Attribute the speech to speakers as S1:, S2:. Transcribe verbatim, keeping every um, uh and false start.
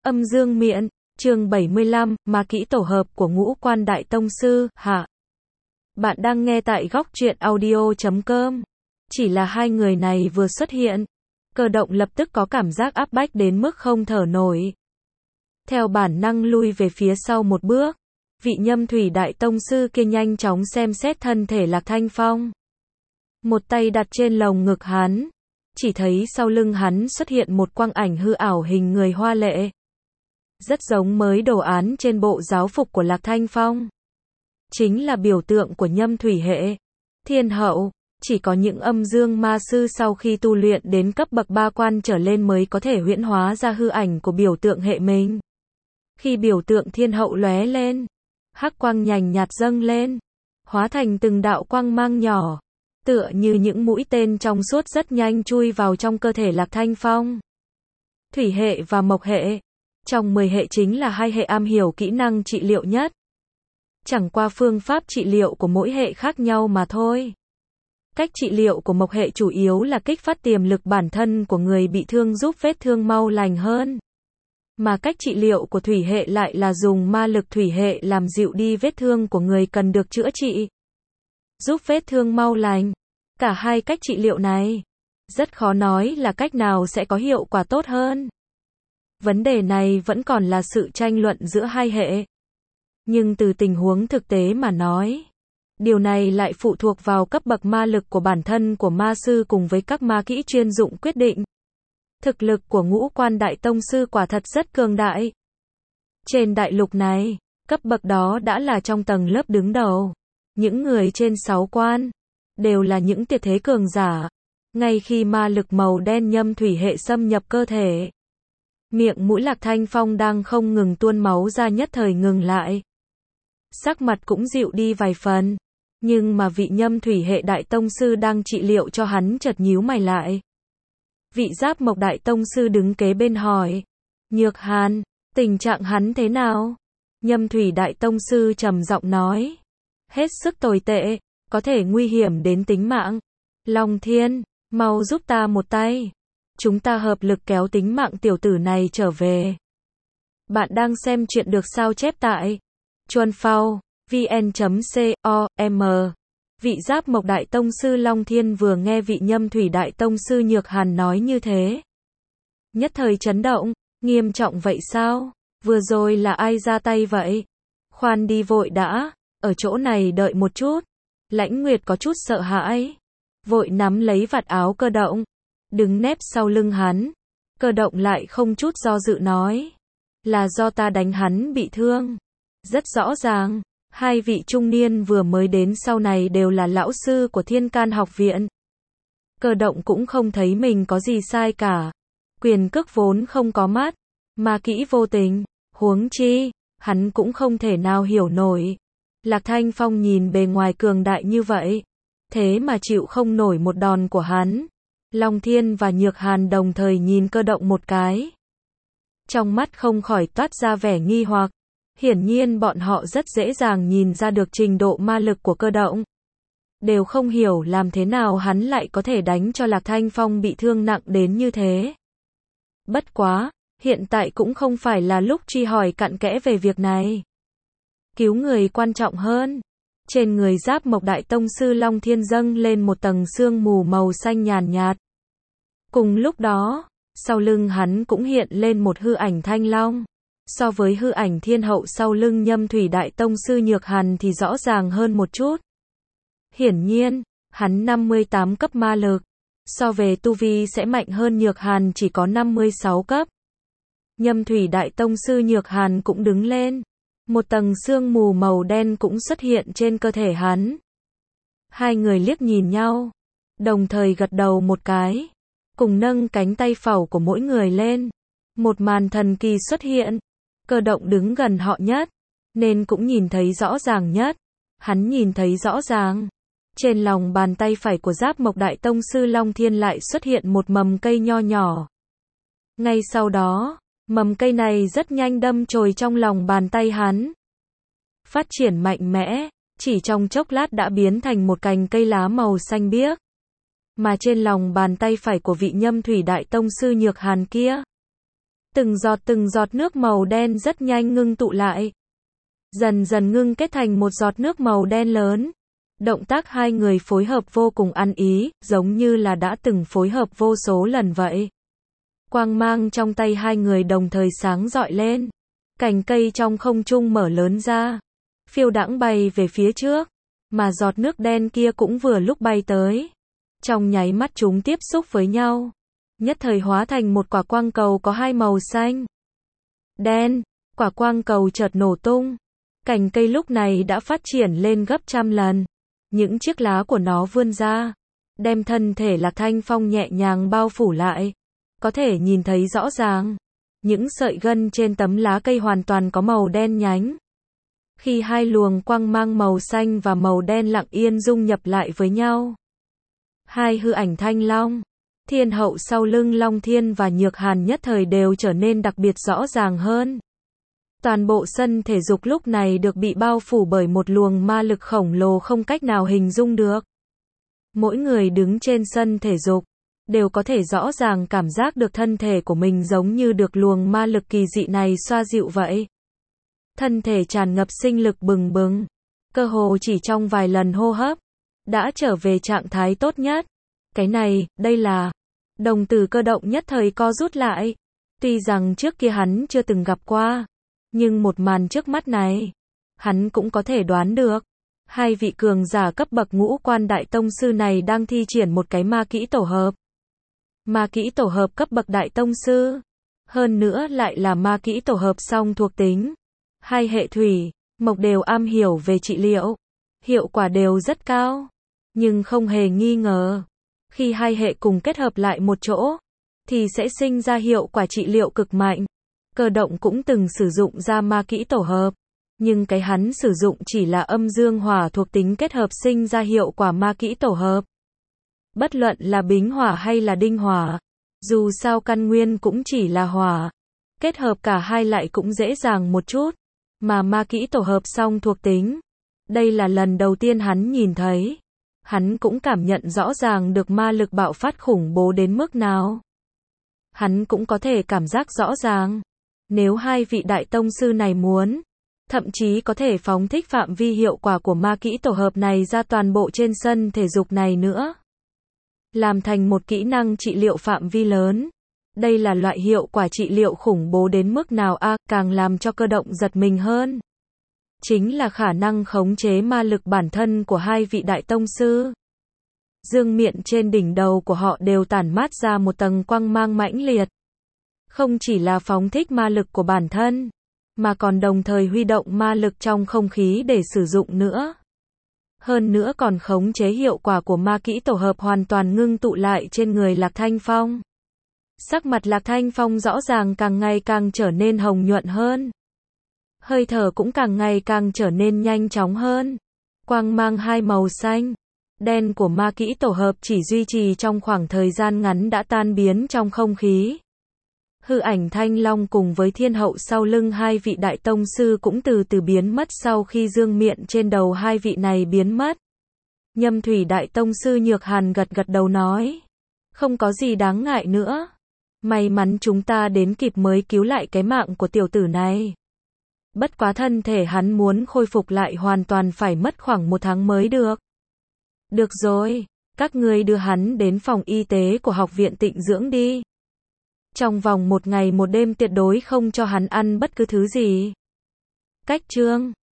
S1: Âm dương miện, chương bảy mươi lăm, ma kỹ tổ hợp của Ngũ Quan Đại Tông Sư, hạ. Bạn đang nghe tại góc truyện audio chấm com. Chỉ là hai người này vừa xuất hiện, Cơ Động lập tức có cảm giác áp bách đến mức không thở nổi. Theo bản năng lui về phía sau một bước, vị Nhâm Thủy Đại Tông Sư kia nhanh chóng xem xét thân thể Lạc Thanh Phong. Một tay đặt trên lồng ngực hắn, chỉ thấy sau lưng hắn xuất hiện một quang ảnh hư ảo hình người hoa lệ. Rất giống mới đồ án trên bộ giáo phục của Lạc Thanh Phong. Chính là biểu tượng của Nhâm Thủy hệ. Thiên hậu, chỉ có những âm dương ma sư sau khi tu luyện đến cấp bậc ba quan trở lên mới có thể huyễn hóa ra hư ảnh của biểu tượng hệ mình. Khi biểu tượng thiên hậu lóe lên, hắc quang nhành nhạt dâng lên, hóa thành từng đạo quang mang nhỏ, tựa như những mũi tên trong suốt rất nhanh chui vào trong cơ thể Lạc Thanh Phong. Thủy hệ và mộc hệ, trong mười hệ chính là hai hệ am hiểu kỹ năng trị liệu nhất. Chẳng qua phương pháp trị liệu của mỗi hệ khác nhau mà thôi. Cách trị liệu của mộc hệ chủ yếu là kích phát tiềm lực bản thân của người bị thương giúp vết thương mau lành hơn. Mà cách trị liệu của thủy hệ lại là dùng ma lực thủy hệ làm dịu đi vết thương của người cần được chữa trị, giúp vết thương mau lành. Cả hai cách trị liệu này, rất khó nói là cách nào sẽ có hiệu quả tốt hơn. Vấn đề này vẫn còn là sự tranh luận giữa hai hệ. Nhưng từ tình huống thực tế mà nói, điều này lại phụ thuộc vào cấp bậc ma lực của bản thân của ma sư cùng với các ma kỹ chuyên dụng quyết định. Thực lực của Ngũ Quan Đại Tông Sư quả thật rất cường đại. Trên đại lục này, cấp bậc đó đã là trong tầng lớp đứng đầu. Những người trên sáu quan đều là những tuyệt thế cường giả. Ngay khi ma lực màu đen nhâm thủy hệ xâm nhập cơ thể, miệng mũi Lạc Thanh Phong đang không ngừng tuôn máu ra nhất thời ngừng lại. Sắc mặt cũng dịu đi vài phần, nhưng mà vị Nhâm Thủy hệ Đại Tông Sư đang trị liệu cho hắn chợt nhíu mày lại. Vị Giáp Mộc Đại Tông Sư đứng kế bên hỏi, Nhược Hàn, tình trạng hắn thế nào? Nhâm Thủy Đại Tông Sư trầm giọng nói, hết sức tồi tệ, có thể nguy hiểm đến tính mạng. Long Thiên, mau giúp ta một tay. Chúng ta hợp lực kéo tính mạng tiểu tử này trở về. Bạn đang xem chuyện được sao chép tại chuan phao vn chấm com. Vị Giáp Mộc Đại Tông Sư Long Thiên vừa nghe vị Nhâm Thủy Đại Tông Sư Nhược Hàn nói như thế, nhất thời chấn động, nghiêm trọng vậy sao? Vừa rồi là ai ra tay vậy? Khoan đi vội đã, ở chỗ này đợi một chút. Lãnh Nguyệt có chút sợ hãi, vội nắm lấy vạt áo Cơ Động, đứng nép sau lưng hắn. Cơ Động lại không chút do dự nói, là do ta đánh hắn bị thương. Rất rõ ràng, hai vị trung niên vừa mới đến sau này đều là lão sư của Thiên Can học viện. Cơ Động cũng không thấy mình có gì sai cả. Quyền cước vốn không có mắt, ma kỹ vô tình, huống chi, hắn cũng không thể nào hiểu nổi. Lạc Thanh Phong nhìn bề ngoài cường đại như vậy, thế mà chịu không nổi một đòn của hắn. Long Thiên và Nhược Hàn đồng thời nhìn Cơ Động một cái. Trong mắt không khỏi toát ra vẻ nghi hoặc. Hiển nhiên bọn họ rất dễ dàng nhìn ra được trình độ ma lực của Cơ Động. Đều không hiểu làm thế nào hắn lại có thể đánh cho Lạc Thanh Phong bị thương nặng đến như thế. Bất quá, hiện tại cũng không phải là lúc truy hỏi cặn kẽ về việc này. Cứu người quan trọng hơn. Trên người Giáp Mộc Đại Tông Sư Long Thiên dâng lên một tầng sương mù màu xanh nhàn nhạt. Cùng lúc đó, sau lưng hắn cũng hiện lên một hư ảnh thanh long. So với hư ảnh thiên hậu sau lưng Nhâm Thủy Đại Tông Sư Nhược Hàn thì rõ ràng hơn một chút. Hiển nhiên, hắn năm mươi tám cấp ma lực, so về tu vi sẽ mạnh hơn Nhược Hàn chỉ có năm mươi sáu cấp. Nhâm Thủy Đại Tông Sư Nhược Hàn cũng đứng lên. Một tầng sương mù màu đen cũng xuất hiện trên cơ thể hắn. Hai người liếc nhìn nhau, đồng thời gật đầu một cái, cùng nâng cánh tay phẩu của mỗi người lên. Một màn thần kỳ xuất hiện. Cơ Động đứng gần họ nhất, nên cũng nhìn thấy rõ ràng nhất. Hắn nhìn thấy rõ ràng, trên lòng bàn tay phải của Giáp Mộc Đại Tông Sư Long Thiên lại xuất hiện một mầm cây nho nhỏ. Ngay sau đó, mầm cây này rất nhanh đâm chồi trong lòng bàn tay hắn. Phát triển mạnh mẽ, chỉ trong chốc lát đã biến thành một cành cây lá màu xanh biếc. Mà trên lòng bàn tay phải của vị Nhâm Thủy Đại Tông Sư Nhược Hàn kia, Từng giọt từng giọt nước màu đen rất nhanh ngưng tụ lại. Dần dần ngưng kết thành một giọt nước màu đen lớn. Động tác hai người phối hợp vô cùng ăn ý, giống như là đã từng phối hợp vô số lần vậy. Quang mang trong tay hai người đồng thời sáng rọi lên. Cành cây trong không trung mở lớn ra. Phiêu đãng bay về phía trước. Mà giọt nước đen kia cũng vừa lúc bay tới. Trong nháy mắt chúng tiếp xúc với nhau. Nhất thời hóa thành một quả quang cầu có hai màu xanh. Đen, quả quang cầu chợt nổ tung. Cành cây lúc này đã phát triển lên gấp trăm lần. Những chiếc lá của nó vươn ra. Đem thân thể Lạc Thanh Phong nhẹ nhàng bao phủ lại. Có thể nhìn thấy rõ ràng. Những sợi gân trên tấm lá cây hoàn toàn có màu đen nhánh. Khi hai luồng quang mang màu xanh và màu đen lặng yên dung nhập lại với nhau. Hai hư ảnh Thanh Long, Thiên Hậu sau lưng Long Thiên và Nhược Hàn nhất thời đều trở nên đặc biệt rõ ràng hơn. Toàn bộ sân thể dục lúc này được bị bao phủ bởi một luồng ma lực khổng lồ không cách nào hình dung được. Mỗi người đứng trên sân thể dục, đều có thể rõ ràng cảm giác được thân thể của mình giống như được luồng ma lực kỳ dị này xoa dịu vậy. Thân thể tràn ngập sinh lực bừng bừng, cơ hồ chỉ trong vài lần hô hấp, đã trở về trạng thái tốt nhất. Cái này, đây là... Đồng tử Cơ Động nhất thời co rút lại. Tuy rằng trước kia hắn chưa từng gặp qua, nhưng một màn trước mắt này, hắn cũng có thể đoán được. Hai vị cường giả cấp bậc ngũ quan đại tông sư này đang thi triển một cái ma kỹ tổ hợp. Ma kỹ tổ hợp cấp bậc đại tông sư. Hơn nữa lại là ma kỹ tổ hợp song thuộc tính. Hai hệ thủy, mộc đều am hiểu về trị liệu. Hiệu quả đều rất cao. Nhưng không hề nghi ngờ, khi hai hệ cùng kết hợp lại một chỗ, thì sẽ sinh ra hiệu quả trị liệu cực mạnh. Cơ Động cũng từng sử dụng ra ma kỹ tổ hợp. Nhưng cái hắn sử dụng chỉ là âm dương hỏa thuộc tính kết hợp sinh ra hiệu quả ma kỹ tổ hợp. Bất luận là bính hỏa hay là đinh hỏa, dù sao căn nguyên cũng chỉ là hỏa. Kết hợp cả hai lại cũng dễ dàng một chút. Mà ma kỹ tổ hợp song thuộc tính, đây là lần đầu tiên hắn nhìn thấy. Hắn cũng cảm nhận rõ ràng được ma lực bạo phát khủng bố đến mức nào. Hắn cũng có thể cảm giác rõ ràng, nếu hai vị đại tông sư này muốn, thậm chí có thể phóng thích phạm vi hiệu quả của ma kỹ tổ hợp này ra toàn bộ trên sân thể dục này nữa. Làm thành một kỹ năng trị liệu phạm vi lớn. Đây là loại hiệu quả trị liệu khủng bố đến mức nào a, à, càng làm cho Cơ Động giật mình hơn. Chính là khả năng khống chế ma lực bản thân của hai vị đại tông sư. Dương miện trên đỉnh đầu của họ đều tản mát ra một tầng quang mang mãnh liệt. Không chỉ là phóng thích ma lực của bản thân, mà còn đồng thời huy động ma lực trong không khí để sử dụng nữa. Hơn nữa còn khống chế hiệu quả của ma kỹ tổ hợp hoàn toàn ngưng tụ lại trên người Lạc Thanh Phong. Sắc mặt Lạc Thanh Phong rõ ràng càng ngày càng trở nên hồng nhuận hơn. Hơi thở cũng càng ngày càng trở nên nhanh chóng hơn. Quang mang hai màu xanh, đen của ma kỹ tổ hợp chỉ duy trì trong khoảng thời gian ngắn đã tan biến trong không khí. Hư ảnh Thanh Long cùng với Thiên Hậu sau lưng hai vị đại tông sư cũng từ từ biến mất sau khi dương miện trên đầu hai vị này biến mất. Nhâm Thủy đại tông sư Nhược Hàn gật gật đầu nói. Không có gì đáng ngại nữa. May mắn chúng ta đến kịp mới cứu lại cái mạng của tiểu tử này. Bất quá thân thể hắn muốn khôi phục lại hoàn toàn phải mất khoảng một tháng mới được. Được rồi, các ngươi đưa hắn đến phòng y tế của học viện tịnh dưỡng đi. Trong vòng một ngày một đêm tuyệt đối không cho hắn ăn bất cứ thứ gì. Cách chương